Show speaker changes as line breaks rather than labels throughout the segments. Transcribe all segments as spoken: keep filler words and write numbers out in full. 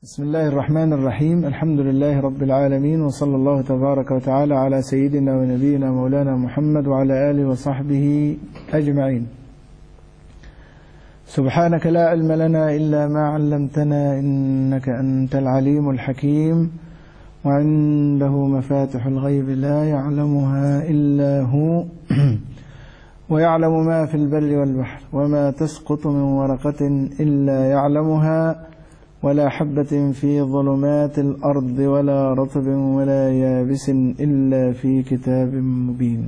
بسم الله الرحمن الرحيم. الحمد لله رب العالمين، وصلى الله تبارك وتعالى على سيدنا ونبينا مولانا محمد وعلى آله وصحبه أجمعين. سبحانك لا علم لنا إلا ما علمتنا إنك أنت العليم الحكيم، وعنده مفاتح الغيب لا يعلمها إلا هو ويعلم ما في البر والبحر وما تسقط من ورقة إلا يعلمها ولا حبة في ظلمات الأرض ولا رطب ولا يابس إلا في كتاب مبين.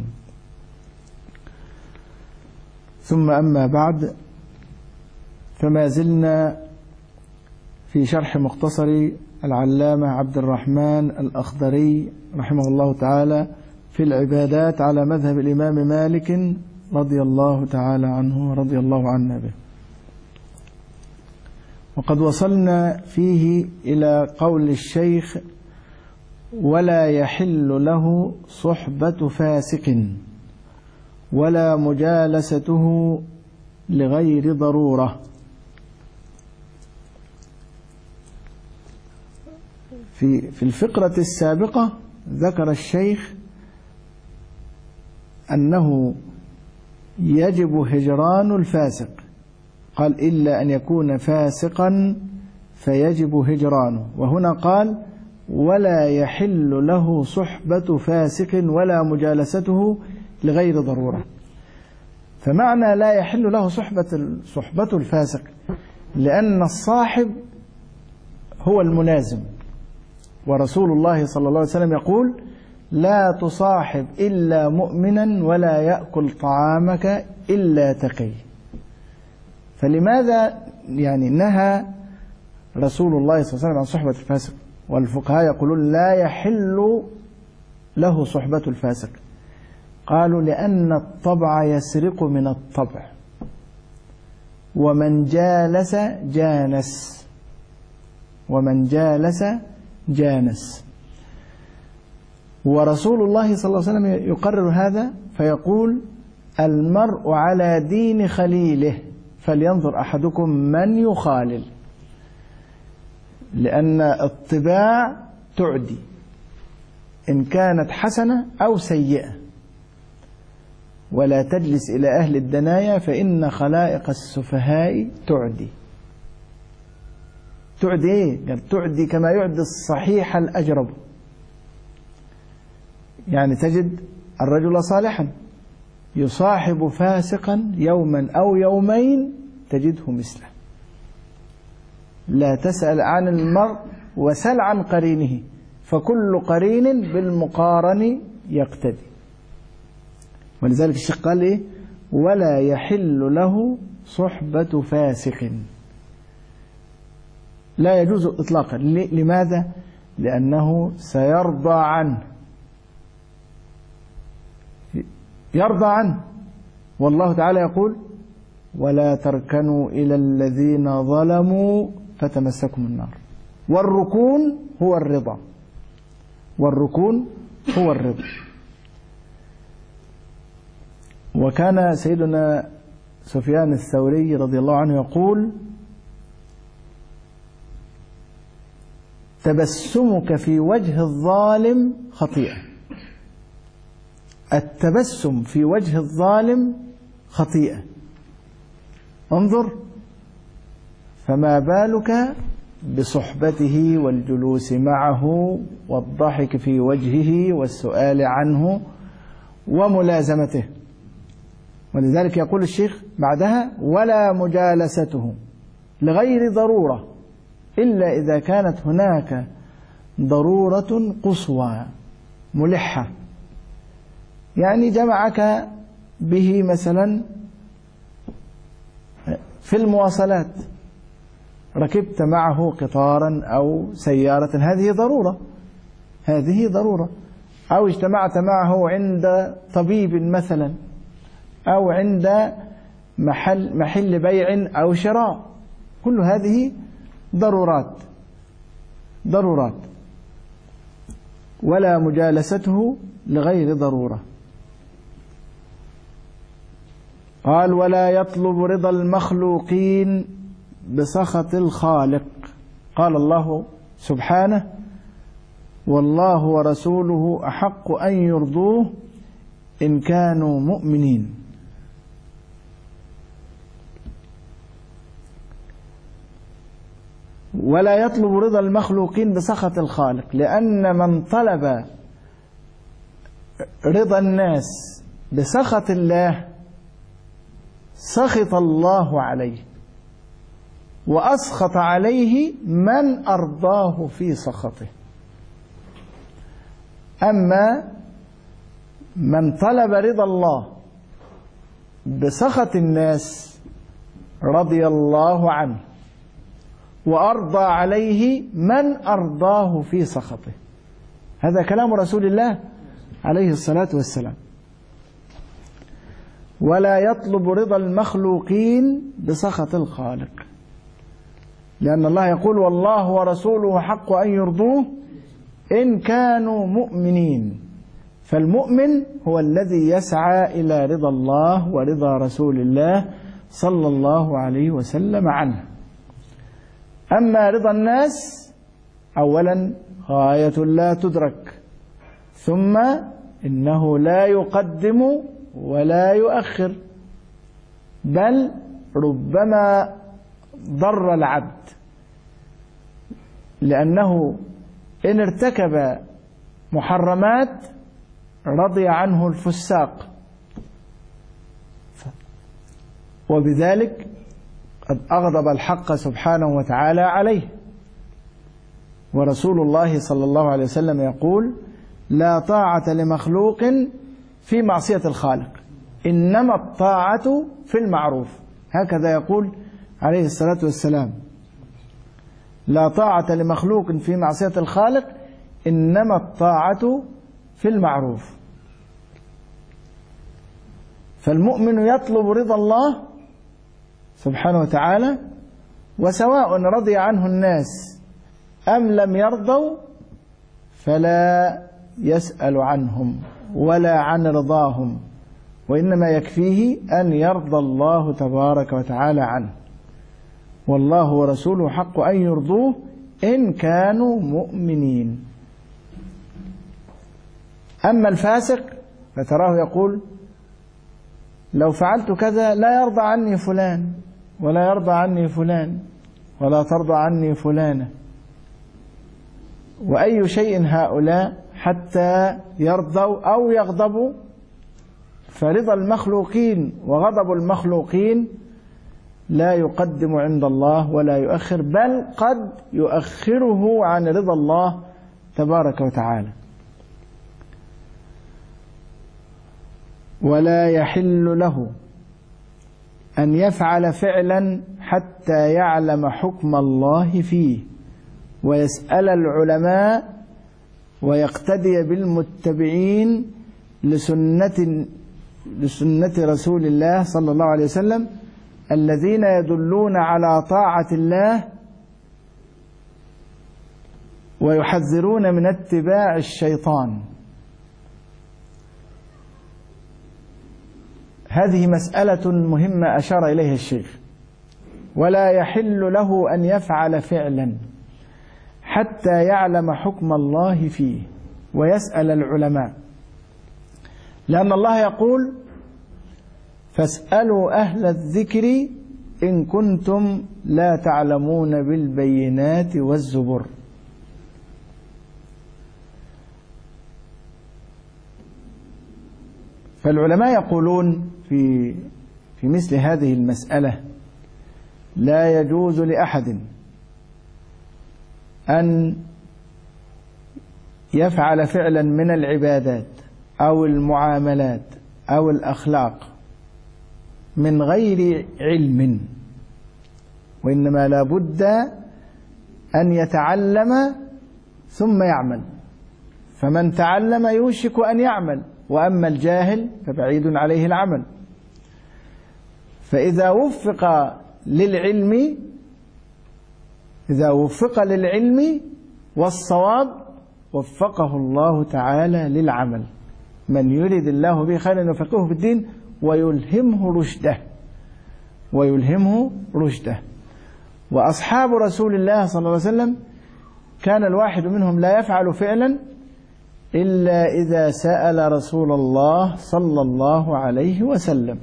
ثم أما بعد، فما زلنا في شرح مختصر العلامة عبد الرحمن الأخضري رحمه الله تعالى في العبادات على مذهب الإمام مالك رضي الله تعالى عنه ورضي الله عنا به. وقد وصلنا فيه إلى قول الشيخ: ولا يحل له صحبة فاسق ولا مجالسته لغير ضرورة. في في الفقرة السابقة ذكر الشيخ أنه يجب هجران الفاسق، قال: إلا أن يكون فاسقا فيجب هجرانه. وهنا قال: ولا يحل له صحبة فاسق ولا مجالسته لغير ضرورة. فمعنى لا يحل له صحبة صحبة الفاسق لأن الصاحب هو الملازم، ورسول الله صلى الله عليه وسلم يقول: لا تصاحب إلا مؤمنا ولا يأكل طعامك إلا تقي. فلماذا يعني نهى رسول الله صلى الله عليه وسلم عن صحبة الفاسق؟ والفقهاء يقولون لا يحل له صحبة الفاسق. قالوا: لأن الطبع يسرق من الطبع، ومن جالس جانس ومن جالس جانس ورسول الله صلى الله عليه وسلم يقرر هذا فيقول: المرء على دين خليله فلينظر أحدكم من يخالل. لأن الطباع تعدي إن كانت حسنة أو سيئة. ولا تجلس إلى أهل الدنايا فإن خلائق السفهاء تعدي. تعدي إيه؟ قال: تعدي كما يعدي الصحيح الأجرب. يعني تجد الرجل صالحا يصاحب فاسقا يوما أو يومين تجده مثله. لا تسأل عن المرء وسل عن قرينه، فكل قرين بالمقارن يقتدي. ولذلك الشيخ قال إيه؟ ولا يحل له صحبة فاسق. لا يجوز إطلاقا. لماذا؟ لأنه سيرضى عنه يرضى عنه والله تعالى يقول: ولا تركنوا إلى الذين ظلموا فتمسكم النار. والركون هو الرضا والركون هو الرضا. وكان سيدنا سفيان الثوري رضي الله عنه يقول: تبسمك في وجه الظالم خطيئة. التبسم في وجه الظالم خطيئة. انظر، فما بالك بصحبته والجلوس معه والضحك في وجهه والسؤال عنه وملازمته. ولذلك يقول الشيخ بعدها: ولا مجالسته لغير ضرورة إلا إذا كانت هناك ضرورة قصوى ملحة. يعني جمعك به مثلا في المواصلات، ركبت معه قطارا أو سيارة، هذه ضرورة هذه ضرورة أو اجتمعت معه عند طبيب مثلا، أو عند محل محل بيع أو شراء. كل هذه ضرورات ضرورات ولا مجالسته لغير ضرورة. قال: ولا يطلب رضا المخلوقين بسخط الخالق. قال الله سبحانه: والله ورسوله أحق أن يرضوه إن كانوا مؤمنين. ولا يطلب رضا المخلوقين بسخط الخالق، لأن من طلب رضا الناس بسخط الله سخط الله عليه، وأسخط عليه من أرضاه في سخطه. أما من طلب رضا الله بسخط الناس رضي الله عنه، وأرضى عليه من أرضاه في سخطه. هذا كلام رسول الله عليه الصلاة والسلام. ولا يطلب رضا المخلوقين بسخط الخالق، لأن الله يقول: والله ورسوله حق أن يرضوه إن كانوا مؤمنين. فالمؤمن هو الذي يسعى إلى رضا الله ورضا رسول الله صلى الله عليه وسلم عنه. أما رضا الناس أولا غاية لا تدرك، ثم إنه لا يقدم ولا يؤخر، بل ربما ضر العبد، لأنه إن ارتكب محرمات رضي عنه الفساق، وبذلك قد أغضب الحق سبحانه وتعالى عليه. ورسول الله صلى الله عليه وسلم يقول: لا طاعة لمخلوق في معصية الخالق، إنما الطاعة في المعروف. هكذا يقول عليه الصلاة والسلام: لا طاعة لمخلوق في معصية الخالق، إنما الطاعة في المعروف. فالمؤمن يطلب رضا الله سبحانه وتعالى، وسواء رضي عنه الناس أم لم يرضوا فلا يسأل عنهم ولا عن رضاهم، وإنما يكفيه أن يرضى الله تبارك وتعالى عنه. والله ورسوله حق أن يرضوه إن كانوا مؤمنين. أما الفاسق فتراه يقول: لو فعلت كذا لا يرضى عني فلان، ولا يرضى عني فلان، ولا ترضى عني فلانة. وأي شيء هؤلاء حتى يرضوا أو يغضبوا؟ فرضا المخلوقين وغضب المخلوقين لا يقدم عند الله ولا يؤخر، بل قد يؤخره عن رضا الله تبارك وتعالى. ولا يحل له أن يفعل فعلا حتى يعلم حكم الله فيه، ويسأل العلماء ويقتدي بالمتبعين لسنة لسنة رسول الله صلى الله عليه وسلم الذين يدلون على طاعة الله ويحذرون من اتباع الشيطان. هذه مسألة مهمة أشار إليها الشيخ. ولا يحل له أن يفعل فعلا حتى يعلم حكم الله فيه ويسأل العلماء، لأن الله يقول: فاسألوا أهل الذكر إن كنتم لا تعلمون بالبينات والزبر. فالعلماء يقولون في في مثل هذه المسألة: لا يجوز لأحد أن يفعل فعلا من العبادات أو المعاملات أو الأخلاق من غير علم، وإنما لا بد أن يتعلم ثم يعمل. فمن تعلم يوشك أن يعمل، وأما الجاهل فبعيد عليه العمل. فإذا وفق للعلم إذا وفق للعلم والصواب وفقه الله تعالى للعمل. من يريد الله به خيرا يفقهه في الدين ويلهمه رشده ويلهمه رشده وأصحاب رسول الله صلى الله عليه وسلم كان الواحد منهم لا يفعل فعلا إلا إذا سأل رسول الله صلى الله عليه وسلم،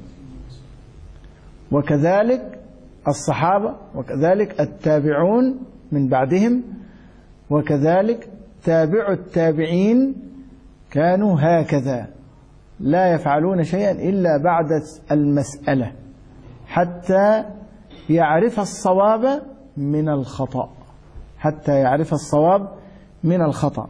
وكذلك الصحابة، وكذلك التابعون من بعدهم، وكذلك تابع التابعين كانوا هكذا لا يفعلون شيئا إلا بعد المسألة حتى يعرف الصواب من الخطأ، حتى يعرف الصواب من الخطأ.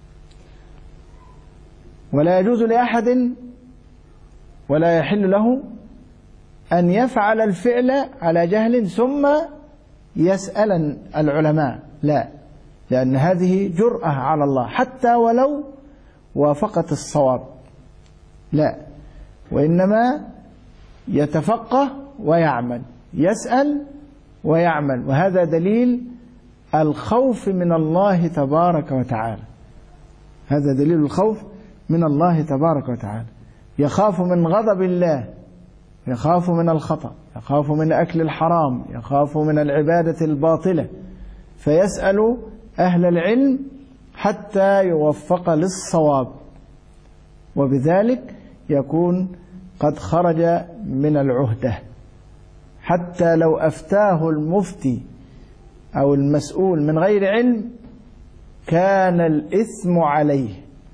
ولا يجوز لأحد ولا يحل له أن يفعل الفعل على جهل ثم يسأل العلماء، لا، لأن هذه جرأة على الله حتى ولو وافقت الصواب، لا، وإنما يتفقه ويعمل، يسأل ويعمل، وهذا دليل الخوف من الله تبارك وتعالى، هذا دليل الخوف من الله تبارك وتعالى، يخاف من غضب الله، يخاف من الخطأ، يخاف من أكل الحرام، يخاف من العبادة الباطلة، فيسأل أهل العلم حتى يوفق للصواب، وبذلك يكون قد خرج من العهدة. حتى لو أفتاه المفتي أو المسؤول من غير علم كان الإثم عليه،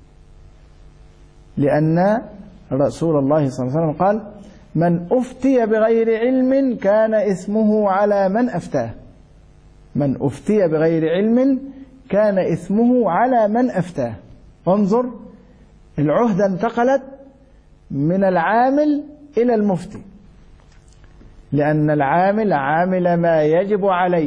لأن رسول الله صلى الله عليه وسلم قال: من أفتي بغير علم كان إثمه على من أفتاه، من أفتي بغير علم كان إثمه على من أفتاه. انظر، العهدة انتقلت من العامل إلى المفتي، لأن العامل عامل ما يجب عليه،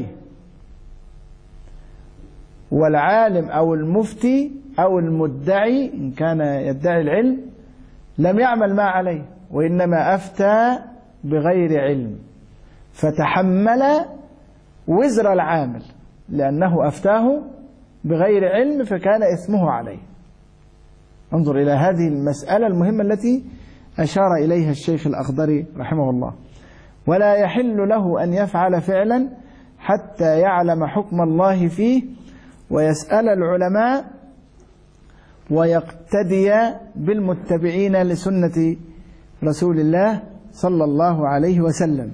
والعالم أو المفتي أو المدعي إن كان يدعي العلم لم يعمل ما عليه، وإنما أفتى بغير علم فتحمل وزر العامل لأنه أفتاه بغير علم فكان إثمه عليه. انظر إلى هذه المسألة المهمة التي أشار إليها الشيخ الأخضري رحمه الله. ولا يحل له أن يفعل فعلا حتى يعلم حكم الله فيه ويسأل العلماء ويقتدي بالمتبعين لسنة رسول الله صلى الله عليه وسلم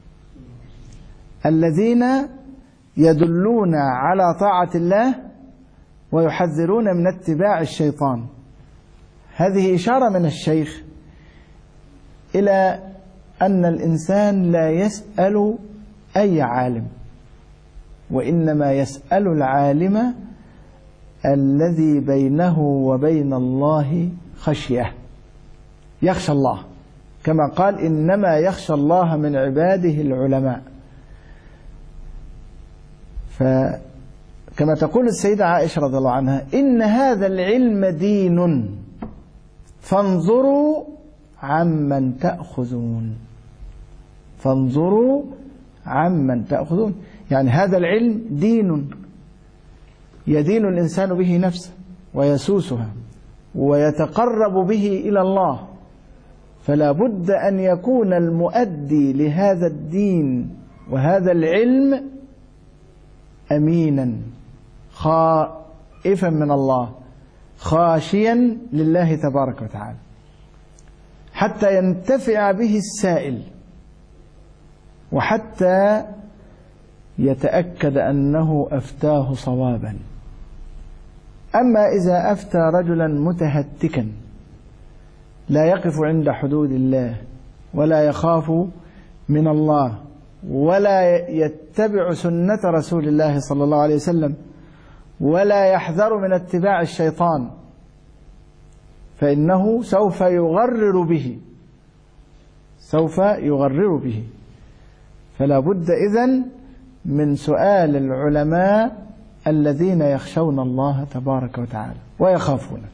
الذين يدلون على طاعة الله ويحذرون من اتباع الشيطان. هذه إشارة من الشيخ إلى أن الإنسان لا يسأل أي عالم، وإنما يسأل العالم الذي بينه وبين الله خشية، يخشى الله، كما قال: إنما يخشى الله من عباده العلماء. فكما تقول السيدة عائشة رضي الله عنها: إن هذا العلم دين فانظروا عمن تأخذون، فانظروا عمن تأخذون، يعني هذا العلم دين يدين الإنسان به نفسه ويسوسها ويتقرب به إلى الله، فلا بد أن يكون المؤدي لهذا الدين وهذا العلم أمينا خائفا من الله خاشيا لله تبارك وتعالى، حتى ينتفع به السائل وحتى يتأكد أنه أفتاه صوابا. أما إذا أفتى رجلا متهتكا لا يقف عند حدود الله ولا يخاف من الله ولا يتبع سنة رسول الله صلى الله عليه وسلم ولا يحذر من اتباع الشيطان، فإنه سوف يغرر به، سوف يغرر به. فلا بد إذن من سؤال العلماء الذين يخشون الله تبارك وتعالى ويخافونه.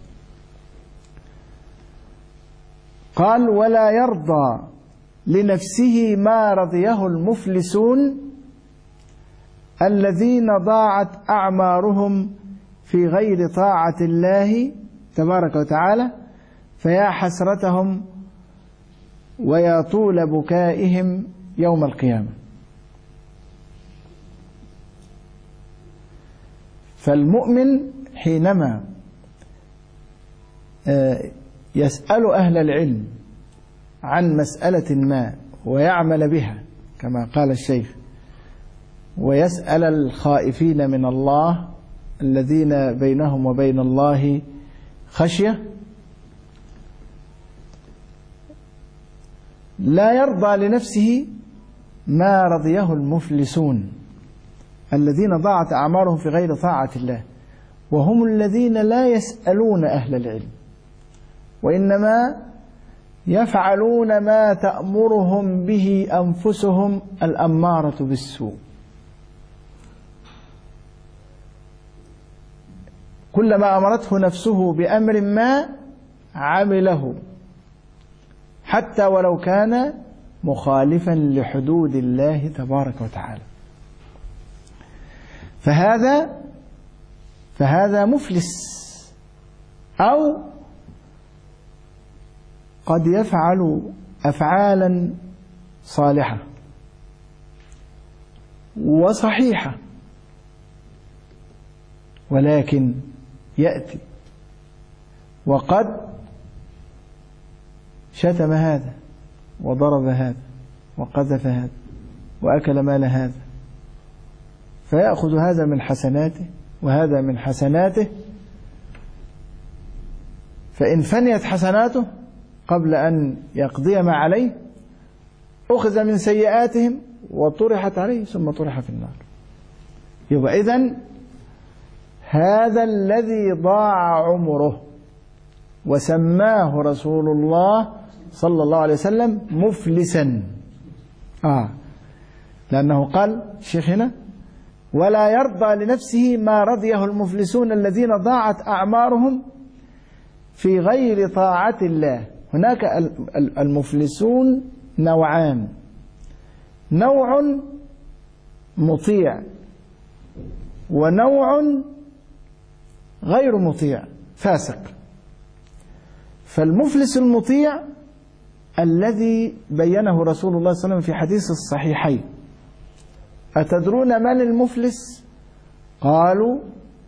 قال: ولا يرضى لنفسه ما رضيه المفلسون الذين ضاعت أعمارهم في غير طاعة الله تبارك وتعالى، فيا حسرتهم ويا طول بكائهم يوم القيامة. فالمؤمن حينما يسأل أهل العلم عن مسألة ما ويعمل بها كما قال الشيخ، ويسأل الخائفين من الله الذين بينهم وبين الله خشية، لا يرضى لنفسه ما رضيه المفلسون الذين ضاعت أعمارهم في غير طاعة الله، وهم الذين لا يسألون أهل العلم وإنما يفعلون ما تأمرهم به أنفسهم الأمارة بالسوء. كلما أمرته نفسه بأمر ما عمله حتى ولو كان مخالفا لحدود الله تبارك وتعالى. فهذا فهذا مفلس، أو قد يفعل أفعالا صالحة وصحيحة، ولكن يأتي وقد شتم هذا وضرب هذا وقذف هذا وأكل مال هذا، فيأخذ هذا من حسناته وهذا من حسناته، فإن فنيت حسناته قبل أن يقضي ما عليه أخذ من سيئاتهم وطرحت عليه ثم طرح في النار. يبقى إذن هذا الذي ضاع عمره وسماه رسول الله صلى الله عليه وسلم مفلسا، آه لأنه قال الشيخ هنا ولا يرضى لنفسه ما رضيه المفلسون الذين ضاعت أعمارهم في غير طاعة الله. هناك المفلسون نوعان، نوع مطيع ونوع غير مطيع فاسق. فالمفلس المطيع الذي بينه رسول الله صلى الله عليه وسلم في حديث الصحيحين: أتدرون من المفلس؟ قالوا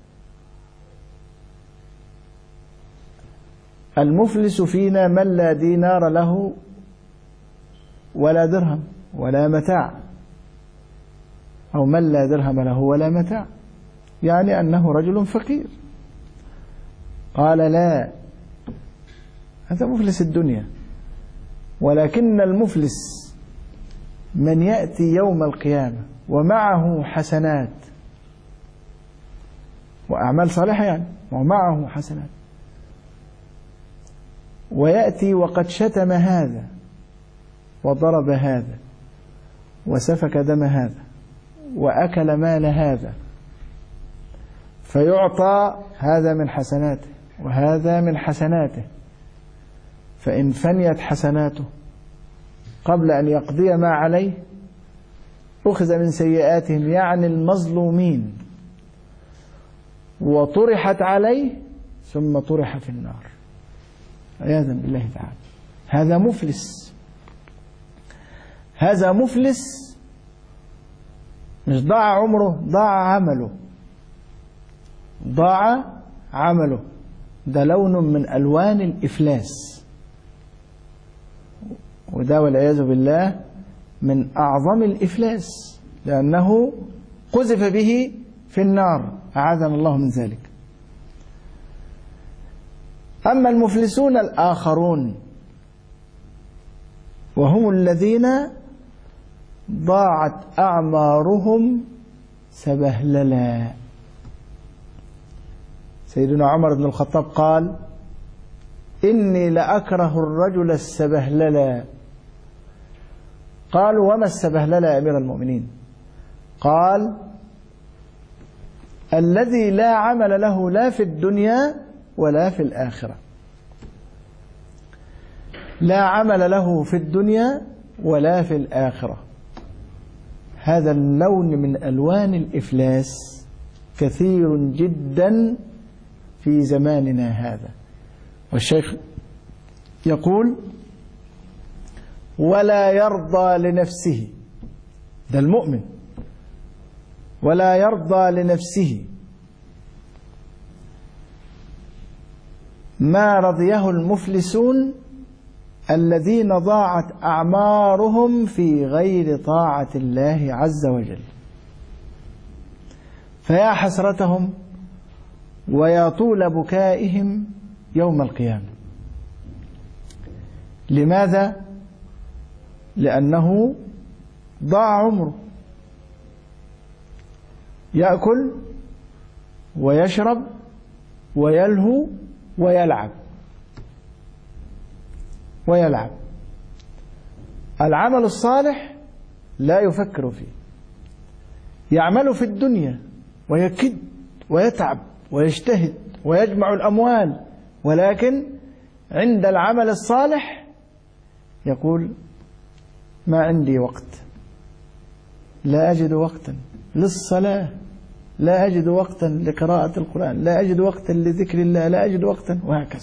المفلس فينا من لا دينار له ولا درهم ولا متاع، أو من لا درهم له ولا متاع، يعني أنه رجل فقير. قال لا، هذا مفلس الدنيا، ولكن المفلس من يأتي يوم القيامة ومعه حسنات وأعمال صالحة، يعني ومعه حسنات، ويأتي وقد شتم هذا وضرب هذا وسفك دم هذا وأكل مال هذا، فيعطى هذا من حسناته وهذا من حسناته، فإن فنيت حسناته قبل أن يقضي ما عليه أخذ من سيئاتهم، يعني المظلومين، وطرحت عليه ثم طرح في النار عياذا بالله تعالى. هذا مفلس، هذا مفلس، مش ضاع عمره، ضاع عمله، ضاع عمله. ده لون من ألوان الإفلاس، وده والعياذ بالله من أعظم الإفلاس، لأنه قذف به في النار، أعاذنا الله من ذلك. أما المفلسون الآخرون وهم الذين ضاعت أعمارهم سبهللا. سيدنا عمر بن الخطاب قال: إني لأكره الرجل السبهللا. قالوا: وما السبهللا يا أمير المؤمنين؟ قال: الذي لا عمل له لا في الدنيا ولا في الآخرة. لا عمل له في الدنيا ولا في الآخرة. هذا اللون من ألوان الإفلاس كثير جدا في زماننا هذا. والشيخ يقول: ولا يرضى لنفسه، ده المؤمن، ولا يرضى لنفسه ما رضيه المفلسون الذين ضاعت أعمارهم في غير طاعة الله عز وجل. فيا حسرتهم ويا طول بكائهم يوم القيامة. لماذا؟ لأنه ضاع عمره، يأكل ويشرب ويلهو ويلعب ويلعب. العمل الصالح لا يفكر فيه، يعمل في الدنيا ويكد ويتعب ويجتهد ويجمع الأموال، ولكن عند العمل الصالح يقول ما عندي وقت، لا أجد وقتا للصلاة، لا أجد وقتا لقراءة القرآن، لا أجد وقتا لذكر الله، لا أجد وقتا، وهكذا.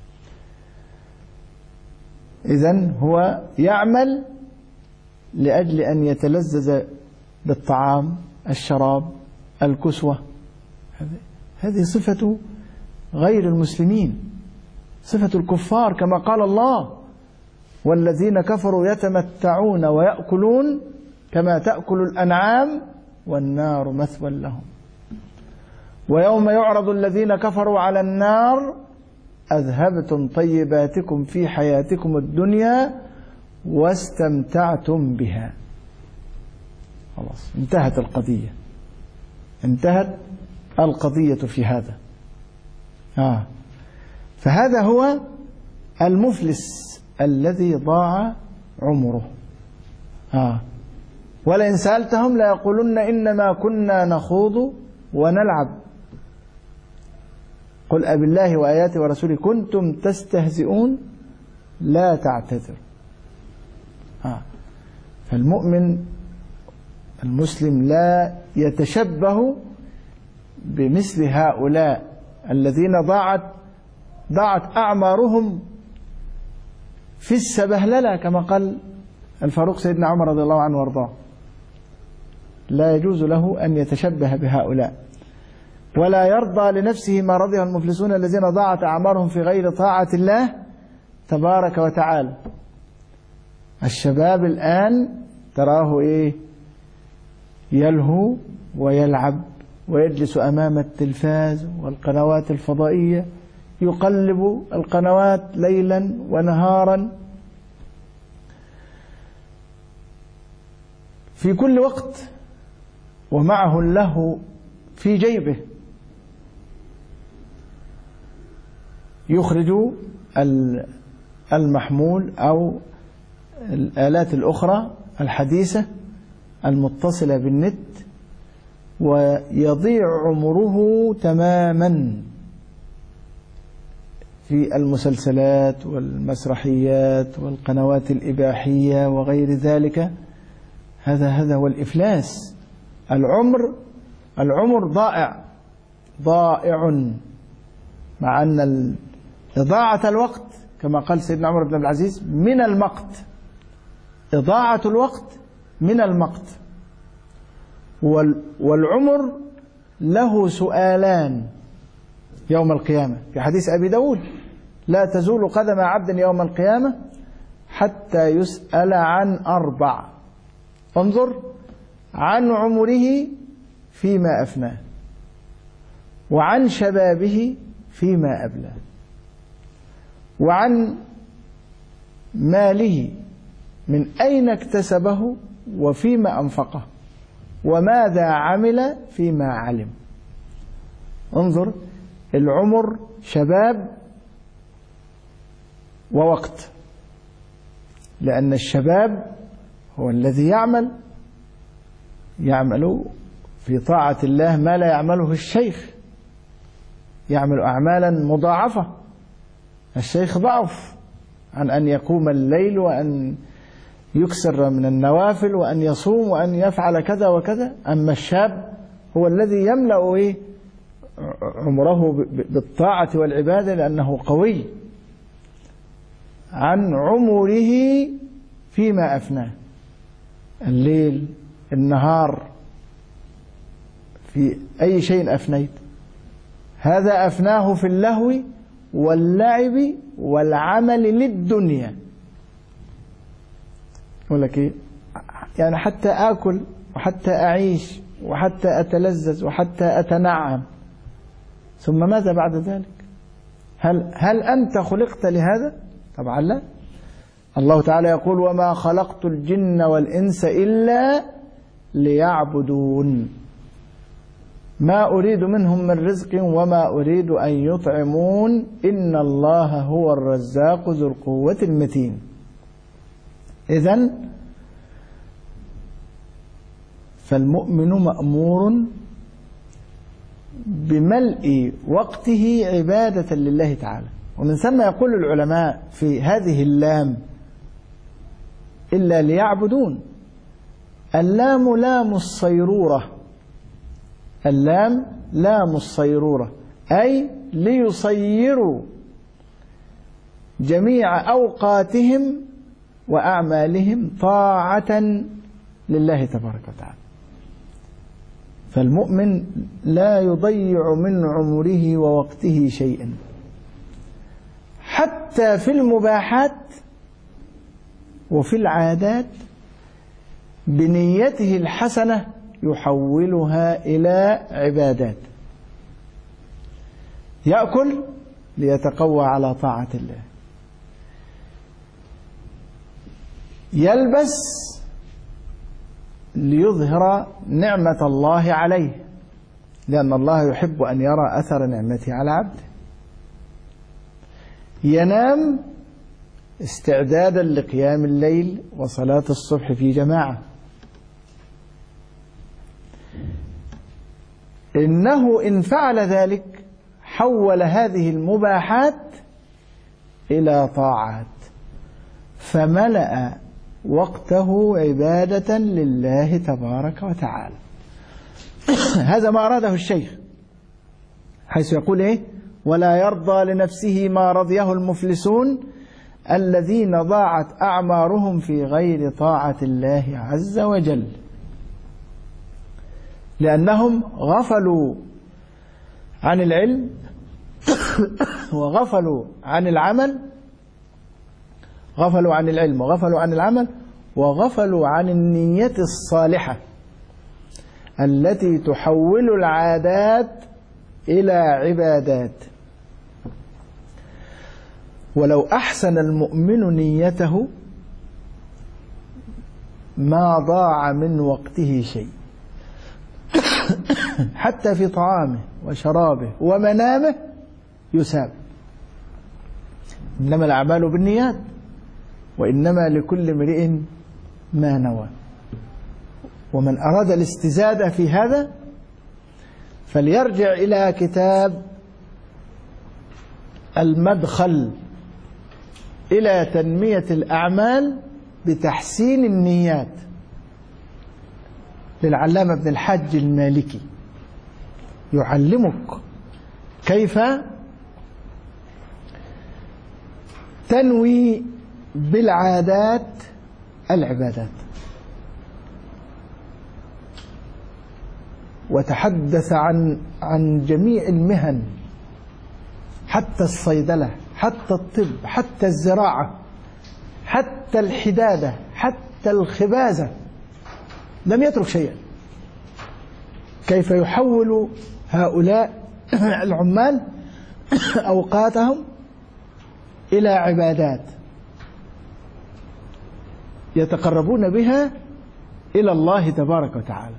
إذن هو يعمل لأجل أن يتلذذ بالطعام، الشراب، الكسوة. هذه صفة غير المسلمين، صفة الكفار، كما قال الله: والذين كفروا يتمتعون ويأكلون كما تأكل الأنعام والنار مثوى لهم. ويوم يعرض الذين كفروا على النار أذهبتم طيباتكم في حياتكم الدنيا واستمتعتم بها. خلاص انتهت القضية، انتهت القضية في هذا. آه. فهذا هو المفلس الذي ضاع عمره. آه. ولئن سألتهم ليقولن إنما كنا نخوض ونلعب قل أبالله وآياته ورسوله كنتم تستهزئون لا تعتذروا. آه. فالمؤمن المسلم لا يتشبه بمثل هؤلاء الذين ضاعت ضاعت أعمارهم في السبهللة، كما قال الفاروق سيدنا عمر رضي الله عنه وارضاه. لا يجوز له أن يتشبه بهؤلاء، ولا يرضى لنفسه ما رضيه المفلسون الذين ضاعت أعمارهم في غير طاعة الله تبارك وتعالى. الشباب الآن تراه إيه؟ يلهو ويلعب ويجلس أمام التلفاز والقنوات الفضائية، يقلب القنوات ليلا ونهارا في كل وقت، ومعه اللهو في جيبه، يخرج المحمول أو الآلات الأخرى الحديثة المتصلة بالنت، ويضيع عمره تماما في المسلسلات والمسرحيات والقنوات الإباحية وغير ذلك. هذا هذا هو الإفلاس. العمر العمر ضائع ضائع، مع أن إضاعة الوقت كما قال سيدنا عمر بن عبد العزيز من المقت. إضاعة الوقت من المقت. والعمر له سؤالان يوم القيامة في حديث أبي داود: لا تزول قدم عبد يوم القيامة حتى يسأل عن أربع. انظر: عن عمره فيما أفناه، وعن شبابه فيما أبلاه، وعن ماله من أين اكتسبه وفيما أنفقه، وماذا عمل فيما علم. انظر، العمر شباب ووقت، لأن الشباب هو الذي يعمل يعمل في طاعة الله ما لا يعمله الشيخ، يعمل أعمالا مضاعفة. الشيخ ضعف عن أن يقوم الليل وأن يكسر من النوافل وأن يصوم وأن يفعل كذا وكذا، أما الشاب هو الذي يملأ إيه؟ عمره بالطاعة والعبادة لأنه قوي. عن عمره فيما أفناه، الليل النهار في أي شيء أفنيت. هذا أفناه في اللهو واللعب والعمل للدنيا. يقول لك إيه؟ يعني حتى آكل وحتى أعيش وحتى أتلذذ وحتى أتنعم، ثم ماذا بعد ذلك؟ هل, هل أنت خلقت لهذا؟ طبعا لا. الله تعالى يقول: وما خلقت الجن والإنس إلا ليعبدون ما أريد منهم من رزق وما أريد أن يطعمون إن الله هو الرزاق ذو القوة المتين. إذن فالمؤمن مأمور بملء وقته عبادة لله تعالى. ومن ثم يقول العلماء في هذه اللام إلا ليعبدون، اللام لام الصيرورة، اللام لام الصيرورة، أي ليصيروا جميع أوقاتهم وأعمالهم طاعة لله تبارك وتعالى. فالمؤمن لا يضيع من عمره ووقته شيئا، حتى في المباحات وفي العادات بنيته الحسنة يحولها إلى عبادات. يأكل ليتقوى على طاعة الله، يلبس ليظهر نعمة الله عليه، لأن الله يحب أن يرى أثر نعمته على عبده، ينام استعدادا لقيام الليل وصلاة الصبح في جماعة. إنه إن فعل ذلك حول هذه المباحات إلى طاعات، فملأ وقته عبادة لله تبارك وتعالى. هذا ما أراده الشيخ، حيث يقول إيه: ولا يرضى لنفسه ما رضيه المفلسون الذين ضاعت أعمارهم في غير طاعة الله عز وجل، لأنهم غفلوا عن العلم وغفلوا عن العمل، غفلوا عن العلم وغفلوا عن العمل وغفلوا عن النية الصالحة التي تحول العادات إلى عبادات. ولو أحسن المؤمن نيته ما ضاع من وقته شيء، حتى في طعامه وشرابه ومنامه يساب. إنما الأعمال بالنيات وإنما لكل امرئ ما نوى. ومن أراد الاستزادة في هذا فليرجع إلى كتاب المدخل إلى تنمية الأعمال بتحسين النيات للعلامة ابن الحاج المالكي، يعلمك كيف تنوي بالعادات العبادات. وتحدث عن عن جميع المهن، حتى الصيدلة، حتى الطب، حتى الزراعة، حتى الحدادة، حتى الخبازة، لم يترك شيئا. كيف يحول هؤلاء العمال أوقاتهم إلى عبادات يتقربون بها إلى الله تبارك وتعالى،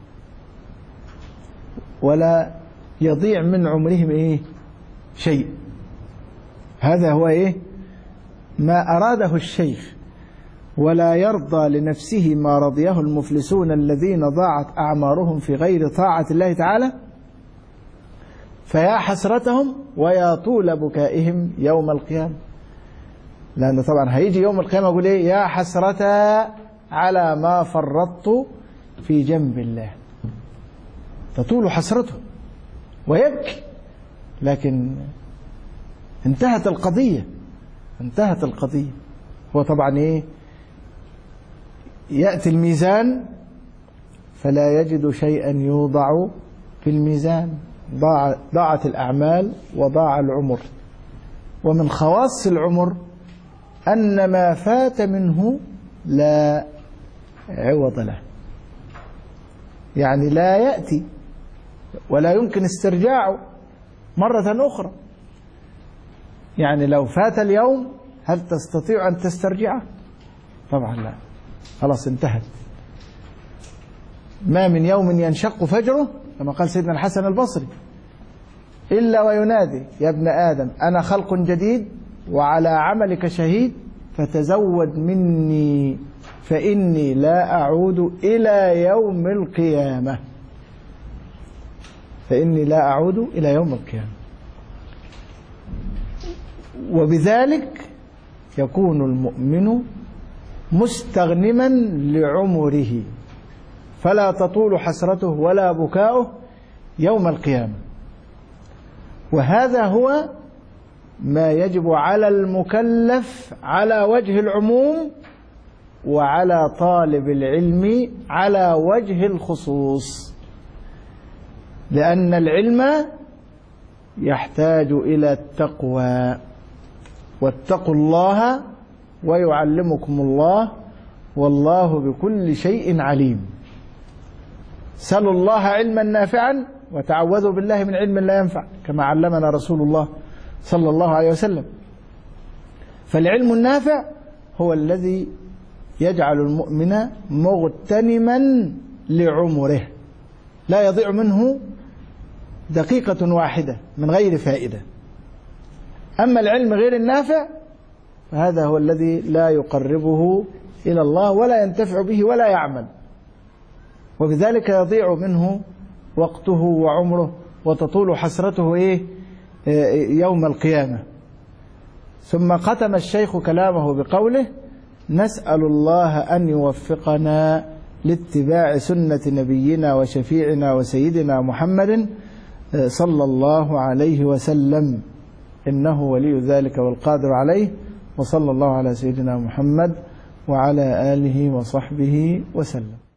ولا يضيع من عمرهم إيه شيء. هذا هو إيه ما أراده الشيخ: ولا يرضى لنفسه ما رضيه المفلسون الذين ضاعت أعمارهم في غير طاعة الله تعالى فيا حسرتهم ويا طول بكائهم يوم القيامة. لأنه طبعا هيجي يوم القيامة يقول إيه: يا حسرة على ما فرطت في جنب الله، تطول حسرته ويبكي. لكن انتهت القضية، انتهت القضية. هو طبعا إيه يأتي الميزان فلا يجد شيئا يوضع في الميزان، ضاع ضاعت الأعمال وضاع العمر. ومن خواص العمر أن ما فات منه لا عوض له، يعني لا يأتي ولا يمكن استرجاعه مرة أخرى. يعني لو فات اليوم هل تستطيع أن تسترجعه؟ طبعا لا، خلاص انتهت. ما من يوم ينشق فجره كما قال سيدنا الحسن البصري إلا وينادي يا ابن آدم أنا خلق جديد وعلى عملك شهيد فتزود مني فإني لا أعود إلى يوم القيامة. فإني لا أعود إلى يوم القيامة. وبذلك يكون المؤمن مستغنما لعمره فلا تطول حسرته ولا بكاؤه يوم القيامة. وهذا هو ما يجب على المكلف على وجه العموم وعلى طالب العلم على وجه الخصوص، لأن العلم يحتاج إلى التقوى، واتقوا الله ويعلمكم الله والله بكل شيء عليم. سلوا الله علما نافعا وتعوذوا بالله من علم لا ينفع كما علمنا رسول الله صلى الله عليه وسلم. فالعلم النافع هو الذي يجعل المؤمن مغتنما لعمره لا يضيع منه دقيقة واحدة من غير فائدة. أما العلم غير النافع فهذا هو الذي لا يقربه إلى الله ولا ينتفع به ولا يعمل، وبذلك يضيع منه وقته وعمره وتطول حسرته إيه يوم القيامة. ثم ختم الشيخ كلامه بقوله نسأل الله أن يوفقنا لاتباع سنة نبينا وشفيعنا وسيدنا محمد صلى الله عليه وسلم إنه ولي ذلك والقادر عليه. وصلى الله على سيدنا محمد وعلى آله وصحبه وسلم.